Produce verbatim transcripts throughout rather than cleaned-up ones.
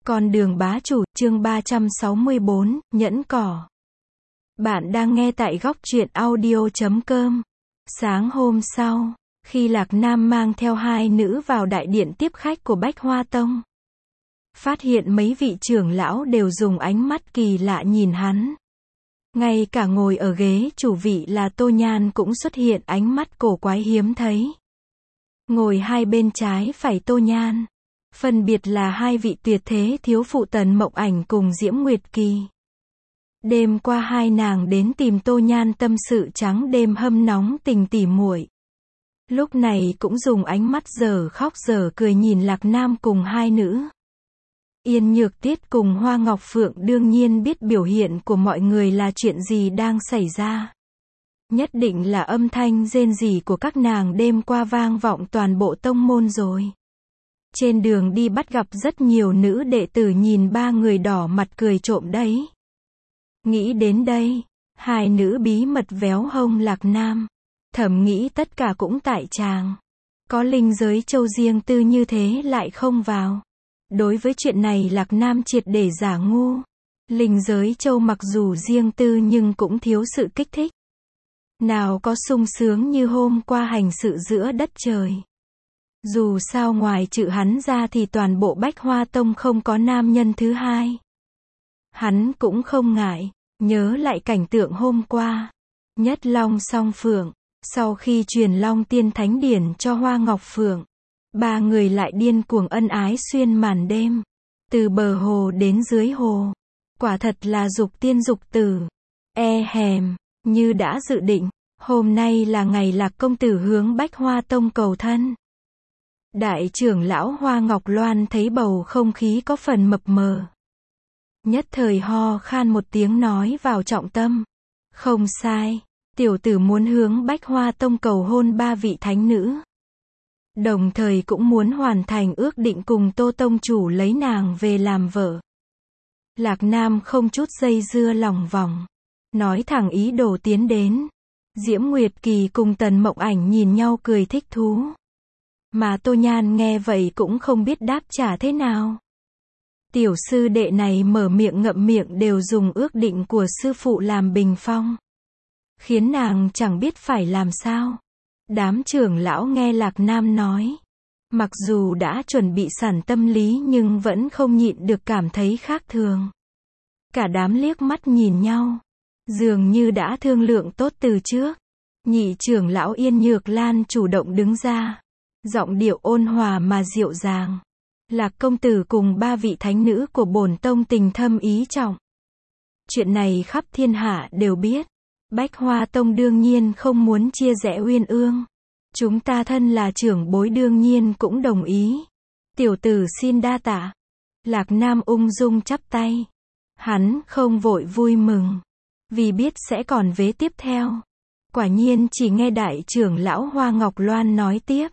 Con đường bá chủ, chương ba trăm sáu mươi bốn, nhẫn cỏ. Bạn đang nghe tại góc truyện audio chấm com. Sáng hôm sau, khi Lạc Nam mang theo hai nữ vào đại điện tiếp khách của Bách Hoa Tông, phát hiện mấy vị trưởng lão đều dùng ánh mắt kỳ lạ nhìn hắn. Ngay cả ngồi ở ghế chủ vị là Tô Nhan cũng xuất hiện ánh mắt cổ quái hiếm thấy. Ngồi hai bên trái phải Tô Nhan, phân biệt là hai vị tuyệt thế thiếu phụ Tần Mộng Ảnh cùng Diễm Nguyệt Kỳ. Đêm qua hai nàng đến tìm Tô Nhan tâm sự trắng đêm hâm nóng tình tỉ muội. Lúc này cũng dùng ánh mắt dở khóc dở cười nhìn Lạc Nam cùng hai nữ. Yên Nhược Tiết cùng Hoa Ngọc Phượng đương nhiên biết biểu hiện của mọi người là chuyện gì đang xảy ra. Nhất định là âm thanh rên rỉ của các nàng đêm qua vang vọng toàn bộ tông môn rồi. Trên đường đi bắt gặp rất nhiều nữ đệ tử nhìn ba người đỏ mặt cười trộm đấy. Nghĩ đến đây, hai nữ bí mật véo hông Lạc Nam. Thầm nghĩ tất cả cũng tại chàng. Có linh giới châu riêng tư như thế lại không vào. Đối với chuyện này Lạc Nam triệt để giả ngu. Linh giới châu mặc dù riêng tư nhưng cũng thiếu sự kích thích. Nào có sung sướng như hôm qua hành sự giữa đất trời. Dù sao ngoài trừ hắn ra thì toàn bộ Bách Hoa Tông không có nam nhân thứ hai. Hắn cũng không ngại, nhớ lại cảnh tượng hôm qua. Nhất Long song phượng, sau khi truyền Long Tiên Thánh Điển cho Hoa Ngọc Phượng, ba người lại điên cuồng ân ái xuyên màn đêm. Từ bờ hồ đến dưới hồ. Quả thật là dục tiên dục tử. E hèm, như đã dự định, hôm nay là ngày Lạc công tử hướng Bách Hoa Tông cầu thân. Đại trưởng lão Hoa Ngọc Loan thấy bầu không khí có phần mập mờ. Nhất thời ho khan một tiếng nói vào trọng tâm. Không sai, tiểu tử muốn hướng Bách Hoa Tông cầu hôn ba vị thánh nữ. Đồng thời cũng muốn hoàn thành ước định cùng Tô Tông chủ lấy nàng về làm vợ. Lạc Nam không chút dây dưa lòng vòng. Nói thẳng ý đồ tiến đến. Diễm Nguyệt Kỳ cùng Tần Mộng Ảnh nhìn nhau cười thích thú. Mà Tô Nhan nghe vậy cũng không biết đáp trả thế nào. Tiểu sư đệ này mở miệng ngậm miệng đều dùng ước định của sư phụ làm bình phong. Khiến nàng chẳng biết phải làm sao. Đám trưởng lão nghe Lạc Nam nói. Mặc dù đã chuẩn bị sẵn tâm lý nhưng vẫn không nhịn được cảm thấy khác thường. Cả đám liếc mắt nhìn nhau. Dường như đã thương lượng tốt từ trước. Nhị trưởng lão Yên Nhược Lan chủ động đứng ra. Giọng điệu ôn hòa mà dịu dàng. Lạc công tử cùng ba vị thánh nữ của bổn tông tình thâm ý trọng. Chuyện này khắp thiên hạ đều biết. Bách Hoa Tông đương nhiên không muốn chia rẽ uyên ương. Chúng ta thân là trưởng bối đương nhiên cũng đồng ý. Tiểu tử xin đa tạ. Lạc Nam ung dung chắp tay. Hắn không vội vui mừng. Vì biết sẽ còn vế tiếp theo. Quả nhiên chỉ nghe đại trưởng lão Hoa Ngọc Loan nói tiếp.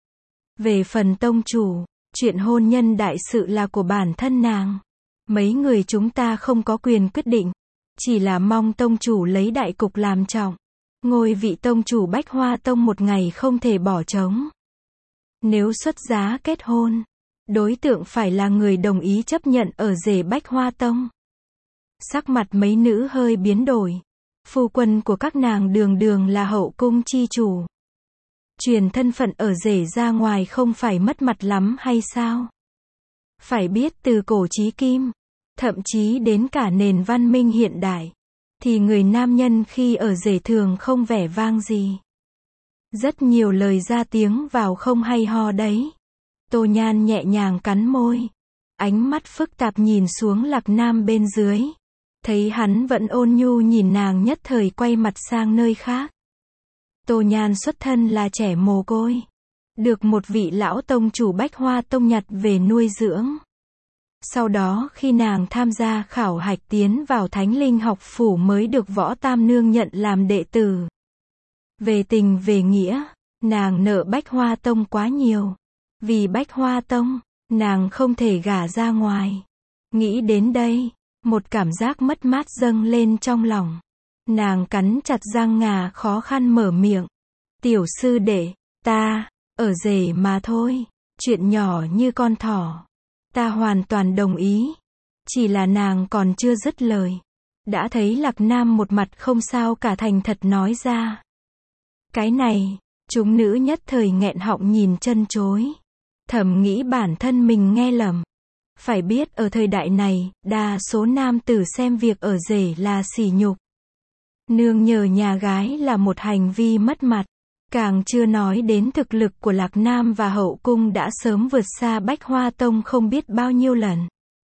Về phần tông chủ, chuyện hôn nhân đại sự là của bản thân nàng. Mấy người chúng ta không có quyền quyết định. Chỉ là mong tông chủ lấy đại cục làm trọng. Ngôi vị tông chủ Bách Hoa Tông một ngày không thể bỏ trống. Nếu xuất giá kết hôn, đối tượng phải là người đồng ý chấp nhận ở rể Bách Hoa Tông. Sắc mặt mấy nữ hơi biến đổi. Phu quân của các nàng đường đường là hậu cung chi chủ. Truyền thân phận ở rể ra ngoài không phải mất mặt lắm hay sao? Phải biết từ cổ chí kim, thậm chí đến cả nền văn minh hiện đại, thì người nam nhân khi ở rể thường không vẻ vang gì. Rất nhiều lời ra tiếng vào không hay ho đấy. Tô Nhan nhẹ nhàng cắn môi. Ánh mắt phức tạp nhìn xuống Lạc Nam bên dưới. Thấy hắn vẫn ôn nhu nhìn nàng nhất thời quay mặt sang nơi khác. Tô Nhan xuất thân là trẻ mồ côi. Được một vị lão tông chủ Bách Hoa Tông nhặt về nuôi dưỡng. Sau đó khi nàng tham gia khảo hạch tiến vào Thánh Linh học phủ mới được Võ Tam Nương nhận làm đệ tử. Về tình về nghĩa, nàng nợ Bách Hoa Tông quá nhiều. Vì Bách Hoa Tông, nàng không thể gả ra ngoài. Nghĩ đến đây, một cảm giác mất mát dâng lên trong lòng. Nàng cắn chặt răng ngà khó khăn mở miệng. Tiểu sư đệ, ta, ở rể mà thôi. Chuyện nhỏ như con thỏ. Ta hoàn toàn đồng ý. Chỉ là nàng còn chưa dứt lời. Đã thấy Lạc Nam một mặt không sao cả thành thật nói ra. Cái này, chúng nữ nhất thời nghẹn họng nhìn chân chối. Thầm nghĩ bản thân mình nghe lầm. Phải biết ở thời đại này, đa số nam tử xem việc ở rể là sỉ nhục. Nương nhờ nhà gái là một hành vi mất mặt. Càng chưa nói đến thực lực của Lạc Nam và hậu cung đã sớm vượt xa Bách Hoa Tông không biết bao nhiêu lần.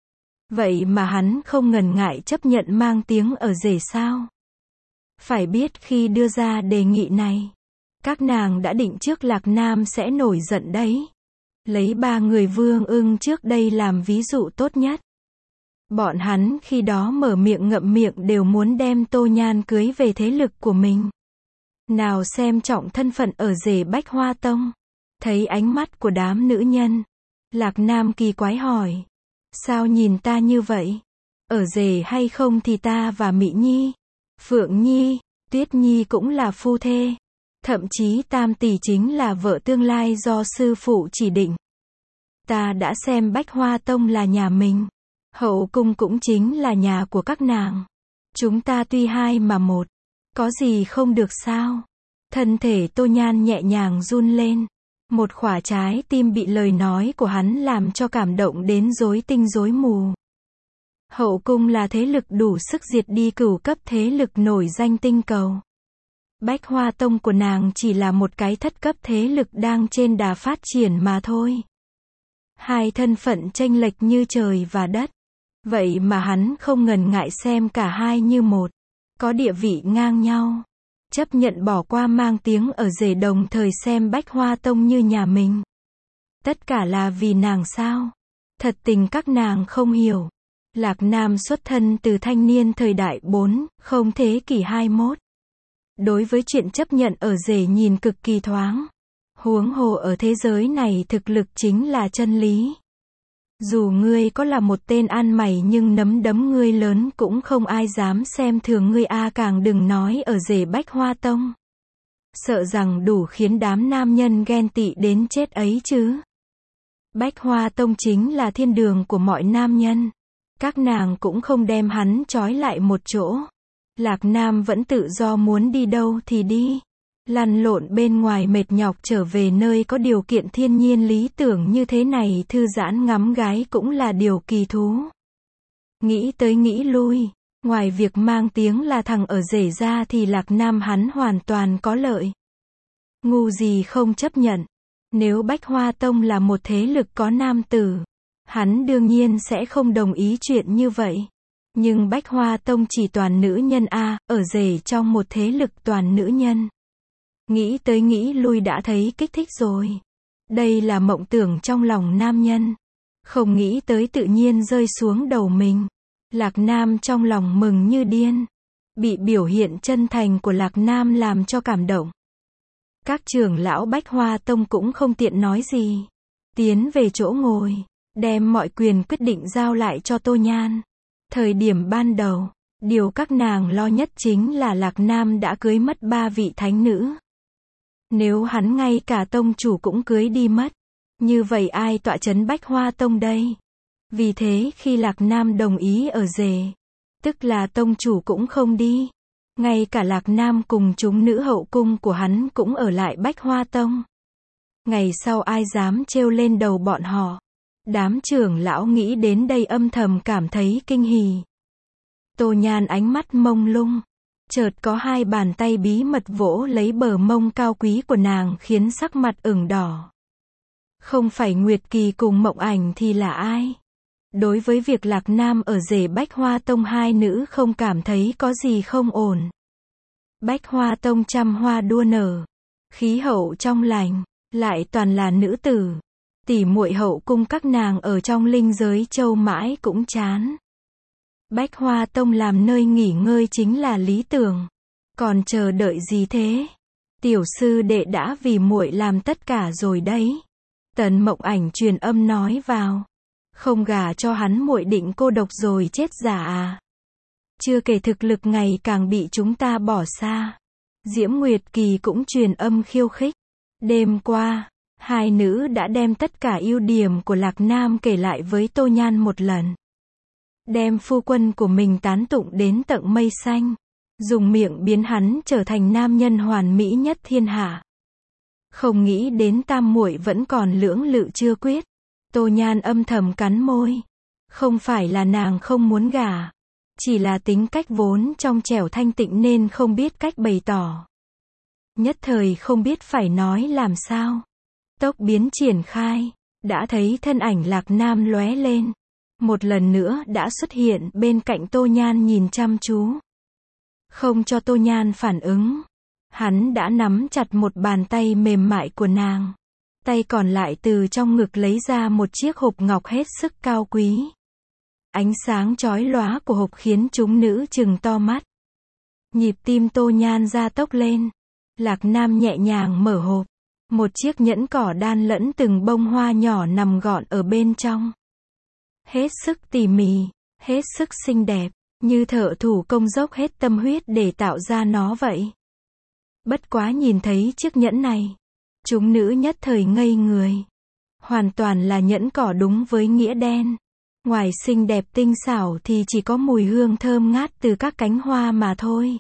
Vậy mà hắn không ngần ngại chấp nhận mang tiếng ở rể sao? Phải biết khi đưa ra đề nghị này, các nàng đã định trước Lạc Nam sẽ nổi giận đấy. Lấy ba người Vương Ưng trước đây làm ví dụ tốt nhất. Bọn hắn khi đó mở miệng ngậm miệng đều muốn đem Tô Nhan cưới về thế lực của mình. Nào xem trọng thân phận ở rể Bách Hoa Tông. Thấy ánh mắt của đám nữ nhân, Lạc Nam kỳ quái hỏi. Sao nhìn ta như vậy? Ở rể hay không thì ta và Mỹ Nhi, Phượng Nhi, Tuyết Nhi cũng là phu thê. Thậm chí Tam tỷ chính là vợ tương lai do sư phụ chỉ định. Ta đã xem Bách Hoa Tông là nhà mình. Hậu cung cũng chính là nhà của các nàng. Chúng ta tuy hai mà một. Có gì không được sao? Thân thể Tô Nhan nhẹ nhàng run lên. Một khỏa trái tim bị lời nói của hắn làm cho cảm động đến rối tinh rối mù. Hậu cung là thế lực đủ sức diệt đi cửu cấp thế lực nổi danh tinh cầu. Bách Hoa Tông của nàng chỉ là một cái thất cấp thế lực đang trên đà phát triển mà thôi. Hai thân phận chênh lệch như trời và đất. Vậy mà hắn không ngần ngại xem cả hai như một. Có địa vị ngang nhau. Chấp nhận bỏ qua mang tiếng ở rể đồng thời xem Bách Hoa Tông như nhà mình. Tất cả là vì nàng sao? Thật tình các nàng không hiểu. Lạc Nam xuất thân từ thanh niên thời đại bốn, không thế kỷ hai mốt. Đối với chuyện chấp nhận ở rể nhìn cực kỳ thoáng. Huống hồ ở thế giới này thực lực chính là chân lý. Dù ngươi có là một tên ăn mày nhưng nấm đấm ngươi lớn cũng không ai dám xem thường ngươi a, càng đừng nói ở rể Bách Hoa Tông. Sợ rằng đủ khiến đám nam nhân ghen tị đến chết ấy chứ. Bách Hoa Tông chính là thiên đường của mọi nam nhân. Các nàng cũng không đem hắn trói lại một chỗ. Lạc Nam vẫn tự do muốn đi đâu thì đi. Lăn lộn bên ngoài mệt nhọc trở về nơi có điều kiện thiên nhiên lý tưởng như thế này thư giãn ngắm gái cũng là điều kỳ thú. Nghĩ tới nghĩ lui, ngoài việc mang tiếng là thằng ở rể ra thì Lạc Nam hắn hoàn toàn có lợi. Ngu gì không chấp nhận. Nếu Bách Hoa Tông là một thế lực có nam tử, hắn đương nhiên sẽ không đồng ý chuyện như vậy. Nhưng Bách Hoa Tông chỉ toàn nữ nhân a, ở rể trong một thế lực toàn nữ nhân. Nghĩ tới nghĩ lui đã thấy kích thích rồi. Đây là mộng tưởng trong lòng nam nhân. Không nghĩ tới tự nhiên rơi xuống đầu mình. Lạc Nam trong lòng mừng như điên. Bị biểu hiện chân thành của Lạc Nam làm cho cảm động. Các trưởng lão Bách Hoa Tông cũng không tiện nói gì. Tiến về chỗ ngồi, đem mọi quyền quyết định giao lại cho Tô Nhan. Thời điểm ban đầu, điều các nàng lo nhất chính là Lạc Nam đã cưới mất ba vị thánh nữ. Nếu hắn ngay cả tông chủ cũng cưới đi mất, như vậy ai tọa trấn Bách Hoa Tông đây? Vì thế khi Lạc Nam đồng ý ở rể, tức là tông chủ cũng không đi. Ngay cả Lạc Nam cùng chúng nữ hậu cung của hắn cũng ở lại Bách Hoa Tông. Ngày sau ai dám trêu lên đầu bọn họ? Đám trưởng lão nghĩ đến đây âm thầm cảm thấy kinh hỉ. Tô Nhan ánh mắt mông lung. Chợt có hai bàn tay bí mật vỗ lấy bờ mông cao quý của nàng khiến sắc mặt ửng đỏ. Không phải Nguyệt Kỳ cùng Mộng Ảnh thì là ai? Đối với việc Lạc Nam ở rể Bách Hoa Tông hai nữ không cảm thấy có gì không ổn. Bách Hoa Tông trăm hoa đua nở. Khí hậu trong lành, lại toàn là nữ tử. Tỷ muội hậu cung các nàng ở trong linh giới châu mãi cũng chán. Bách Hoa Tông làm nơi nghỉ ngơi chính là lý tưởng. Còn chờ đợi gì thế? Tiểu sư đệ đã vì muội làm tất cả rồi đấy. Tần Mộng Ảnh truyền âm nói vào. Không gả cho hắn muội định cô độc rồi chết giả à? Chưa kể thực lực ngày càng bị chúng ta bỏ xa. Diễm Nguyệt Kỳ cũng truyền âm khiêu khích. Đêm qua, Hai nữ đã đem tất cả ưu điểm của Lạc Nam kể lại với Tô Nhan một lần. Đem phu quân của mình tán tụng đến tận mây xanh. Dùng miệng biến hắn trở thành nam nhân hoàn mỹ nhất thiên hạ. Không nghĩ đến tam muội vẫn còn lưỡng lự chưa quyết. Tô Nhan âm thầm cắn môi. Không phải là nàng không muốn gả. Chỉ là tính cách vốn trong trẻo thanh tịnh nên không biết cách bày tỏ. Nhất thời không biết phải nói làm sao. Tốc biến triển khai. Đã thấy thân ảnh Lạc Nam lóe lên. Một lần nữa đã xuất hiện bên cạnh Tô Nhan nhìn chăm chú. Không cho Tô Nhan phản ứng. Hắn đã nắm chặt một bàn tay mềm mại của nàng. Tay còn lại từ trong ngực lấy ra một chiếc hộp ngọc hết sức cao quý. Ánh sáng chói lóa của hộp khiến chúng nữ trừng to mắt. Nhịp tim Tô Nhan gia tốc lên. Lạc Nam nhẹ nhàng mở hộp. Một chiếc nhẫn cỏ đan lẫn từng bông hoa nhỏ nằm gọn ở bên trong. Hết sức tỉ mỉ, hết sức xinh đẹp, như thợ thủ công dốc hết tâm huyết để tạo ra nó vậy. Bất quá nhìn thấy chiếc nhẫn này, chúng nữ nhất thời ngây người. Hoàn toàn là nhẫn cỏ đúng với nghĩa đen. Ngoài xinh đẹp tinh xảo thì chỉ có mùi hương thơm ngát từ các cánh hoa mà thôi.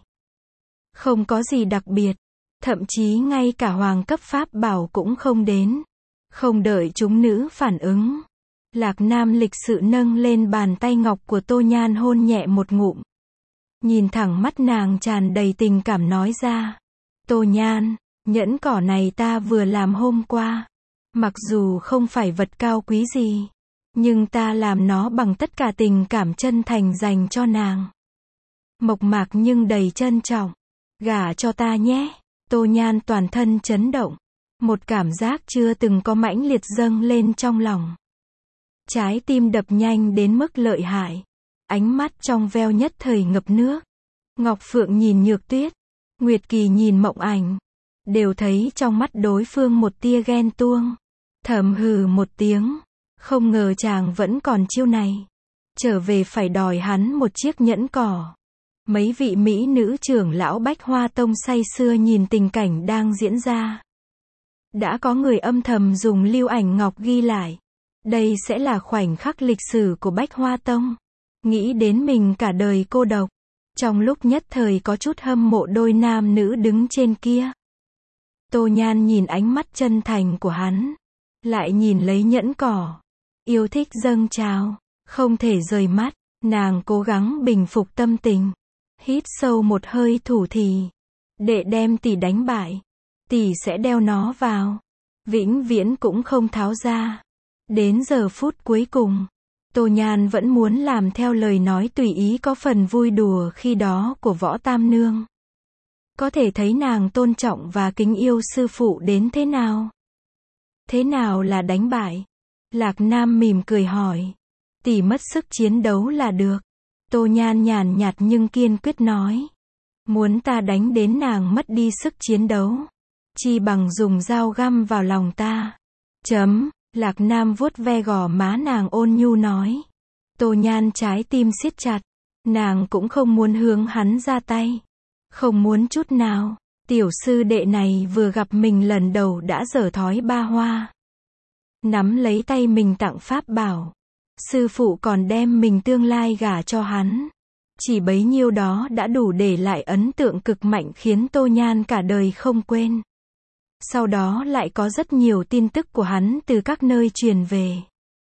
Không có gì đặc biệt, thậm chí ngay cả hoàng cấp pháp bảo cũng không đến. Không đợi chúng nữ phản ứng. Lạc Nam lịch sự nâng lên bàn tay ngọc của Tô Nhan hôn nhẹ một ngụm. Nhìn thẳng mắt nàng tràn đầy tình cảm nói ra. Tô Nhan, nhẫn cỏ này ta vừa làm hôm qua. Mặc dù không phải vật cao quý gì, nhưng ta làm nó bằng tất cả tình cảm chân thành dành cho nàng. Mộc mạc nhưng đầy trân trọng. Gả cho ta nhé. Tô Nhan toàn thân chấn động. Một cảm giác chưa từng có mãnh liệt dâng lên trong lòng. Trái tim đập nhanh đến mức lợi hại. Ánh mắt trong veo nhất thời ngập nước. Ngọc Phượng nhìn Nhược Tuyết. Nguyệt Kỳ nhìn Mộng Ảnh. Đều thấy trong mắt đối phương một tia ghen tuông. Thầm hừ một tiếng. Không ngờ chàng vẫn còn chiêu này. Trở về phải đòi hắn một chiếc nhẫn cỏ. Mấy vị mỹ nữ trưởng lão Bách Hoa Tông say sưa nhìn tình cảnh đang diễn ra. Đã có người âm thầm dùng lưu ảnh ngọc ghi lại. Đây sẽ là khoảnh khắc lịch sử của Bách Hoa Tông. Nghĩ đến mình cả đời cô độc. Trong lúc nhất thời có chút hâm mộ đôi nam nữ đứng trên kia. Tô Nhan nhìn ánh mắt chân thành của hắn. Lại nhìn lấy nhẫn cỏ. Yêu thích dâng trào. Không thể rời mắt. Nàng cố gắng bình phục tâm tình. Hít sâu một hơi thủ thì. Để đem tỷ đánh bại. Tỷ sẽ đeo nó vào. Vĩnh viễn cũng không tháo ra. Đến giờ phút cuối cùng. Tô Nhan vẫn muốn làm theo lời nói tùy ý có phần vui đùa khi đó của Võ Tam Nương. Có thể thấy nàng tôn trọng và kính yêu sư phụ đến thế nào. Thế nào là đánh bại? Lạc Nam mỉm cười hỏi. Tỷ mất sức chiến đấu là được. Tô Nhan nhàn nhạt nhưng kiên quyết nói. Muốn ta đánh đến nàng mất đi sức chiến đấu. Chi bằng dùng dao găm vào lòng ta. Chấm. Lạc Nam vuốt ve gò má nàng ôn nhu nói. Tô Nhan trái tim siết chặt. Nàng cũng không muốn hướng hắn ra tay. Không muốn chút nào. Tiểu sư đệ này vừa gặp mình lần đầu đã dở thói ba hoa. Nắm lấy tay mình tặng pháp bảo. Sư phụ còn đem mình tương lai gả cho hắn. Chỉ bấy nhiêu đó đã đủ để lại ấn tượng cực mạnh khiến Tô Nhan cả đời không quên. Sau đó lại có rất nhiều tin tức của hắn từ các nơi truyền về.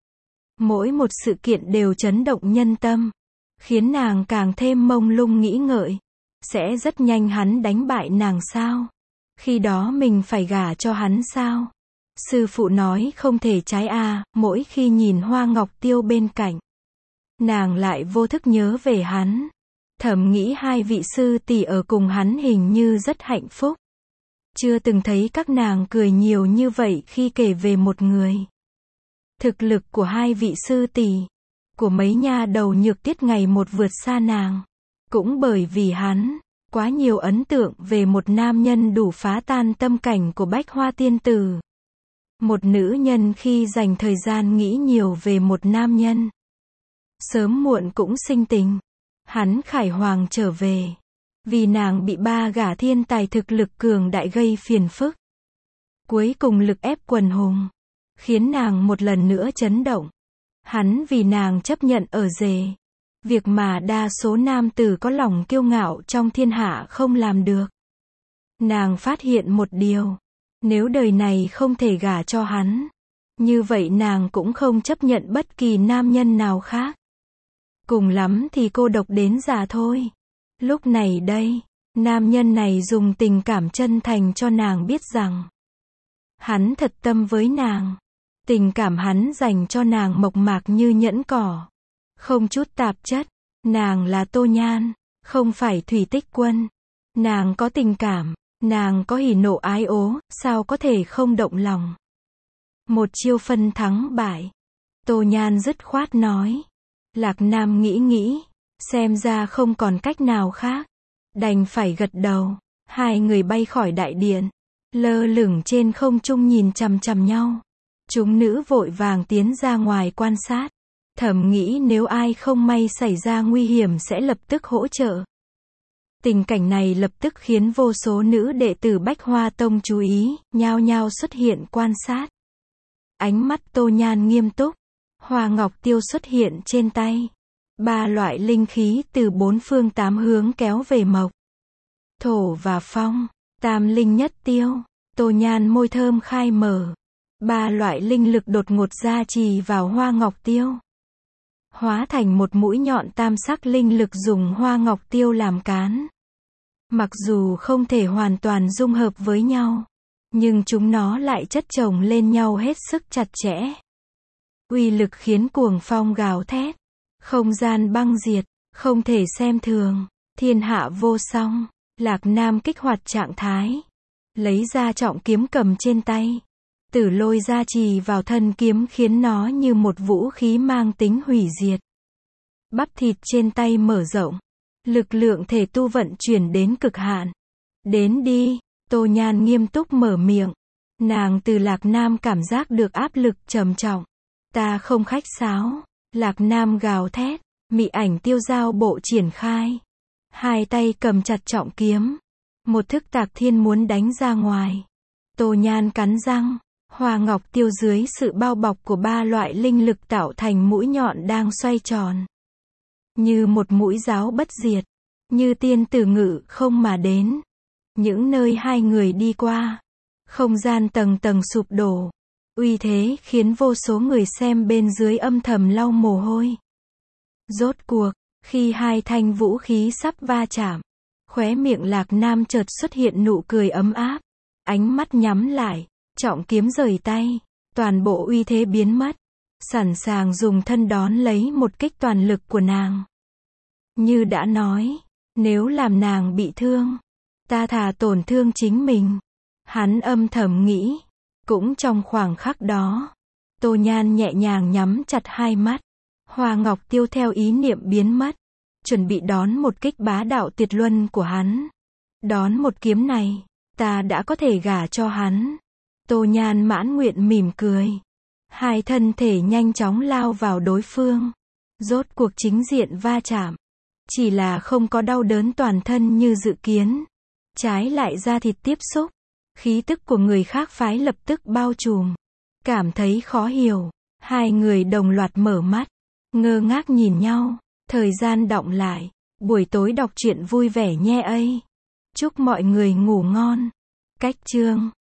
Mỗi một sự kiện đều chấn động nhân tâm. Khiến nàng càng thêm mông lung nghĩ ngợi. Sẽ rất nhanh hắn đánh bại nàng sao? Khi đó mình phải gả cho hắn sao? Sư phụ nói không thể trái à, mỗi khi nhìn Hoa Ngọc Tiêu bên cạnh. Nàng lại vô thức nhớ về hắn. Thầm nghĩ hai vị sư tỷ ở cùng hắn hình như rất hạnh phúc. Chưa từng thấy các nàng cười nhiều như vậy khi kể về một người. Thực lực của hai vị sư tỷ, của mấy nha đầu Nhược Tiết ngày một vượt xa nàng. Cũng bởi vì hắn, quá nhiều ấn tượng về một nam nhân đủ phá tan tâm cảnh của Bách Hoa Tiên Tử. Một nữ nhân khi dành thời gian nghĩ nhiều về một nam nhân. Sớm muộn cũng sinh tình. Hắn Khải Hoàng trở về. Vì nàng bị ba gã thiên tài thực lực cường đại gây phiền phức. Cuối cùng lực ép quần hùng, khiến nàng một lần nữa chấn động. Hắn vì nàng chấp nhận ở rể. Việc mà đa số nam tử có lòng kiêu ngạo trong thiên hạ không làm được. Nàng phát hiện một điều. Nếu đời này không thể gả cho hắn, như vậy nàng cũng không chấp nhận bất kỳ nam nhân nào khác. Cùng lắm thì cô độc đến già thôi. Lúc này đây, nam nhân này dùng tình cảm chân thành cho nàng biết rằng hắn thật tâm với nàng. Tình cảm hắn dành cho nàng mộc mạc như nhẫn cỏ, không chút tạp chất. Nàng là Tô Nhan, không phải Thủy Tích Quân. Nàng có tình cảm, nàng có hỉ nộ ái ố, sao có thể không động lòng. Một chiêu phân thắng bại. Tô Nhan dứt khoát nói. Lạc Nam nghĩ nghĩ, xem ra không còn cách nào khác, đành phải gật đầu. Hai người bay khỏi đại điện, lơ lửng trên không trung nhìn chằm chằm nhau. Chúng nữ vội vàng tiến ra ngoài quan sát, thầm nghĩ nếu ai không may xảy ra nguy hiểm sẽ lập tức hỗ trợ. Tình cảnh này lập tức khiến vô số nữ đệ tử Bách Hoa Tông chú ý, nhao nhao xuất hiện quan sát. Ánh mắt Tô Nhan nghiêm túc, hoa ngọc tiêu xuất hiện trên tay. Ba loại linh khí từ bốn phương tám hướng kéo về mộc, thổ và phong, tam linh nhất tiêu. Tô Nhan môi thơm khai mở. Ba loại linh lực đột ngột gia trì vào hoa ngọc tiêu, hóa thành một mũi nhọn tam sắc linh lực dùng hoa ngọc tiêu làm cán. Mặc dù không thể hoàn toàn dung hợp với nhau, nhưng chúng nó lại chất chồng lên nhau hết sức chặt chẽ. Uy lực khiến cuồng phong gào thét, không gian băng diệt, không thể xem thường, thiên hạ vô song. Lạc Nam kích hoạt trạng thái, lấy ra trọng kiếm cầm trên tay. Tử lôi gia trì vào thân kiếm khiến nó như một vũ khí mang tính hủy diệt. Bắp thịt trên tay mở rộng, lực lượng thể tu vận chuyển đến cực hạn. Đến đi, Tô Nhan nghiêm túc mở miệng. Nàng từ Lạc Nam cảm giác được áp lực trầm trọng. Ta không khách sáo. Lạc Nam gào thét, mị ảnh tiêu giao bộ triển khai. Hai tay cầm chặt trọng kiếm. Một thức tạc thiên muốn đánh ra ngoài. Tô Nhan cắn răng. Hoa ngọc tiêu dưới sự bao bọc của ba loại linh lực tạo thành mũi nhọn đang xoay tròn. Như một mũi giáo bất diệt. Như tiên tử ngự không mà đến. Những nơi hai người đi qua, không gian tầng tầng sụp đổ. Uy thế khiến vô số người xem bên dưới âm thầm lau mồ hôi. Rốt cuộc, khi hai thanh vũ khí sắp va chạm, khóe miệng Lạc Nam chợt xuất hiện nụ cười ấm áp. Ánh mắt nhắm lại, trọng kiếm rời tay, toàn bộ uy thế biến mất. Sẵn sàng dùng thân đón lấy một kích toàn lực của nàng. Như đã nói, nếu làm nàng bị thương, ta thà tổn thương chính mình. Hắn âm thầm nghĩ. Cũng trong khoảng khắc đó, Tô Nhan nhẹ nhàng nhắm chặt hai mắt. Hoa ngọc tiêu theo ý niệm biến mất, chuẩn bị đón một kích bá đạo tuyệt luân của hắn. Đón một kiếm này, ta đã có thể gả cho hắn. Tô Nhan mãn nguyện mỉm cười. Hai thân thể nhanh chóng lao vào đối phương. Rốt cuộc chính diện va chạm. Chỉ là không có đau đớn toàn thân như dự kiến. Trái lại da thịt tiếp xúc. Khí tức của người khác phái lập tức bao trùm. Cảm thấy khó hiểu. Hai người đồng loạt mở mắt. Ngơ ngác nhìn nhau. Thời gian đọng lại. Buổi tối đọc truyện vui vẻ nhé ấy. Chúc mọi người ngủ ngon. Cách chương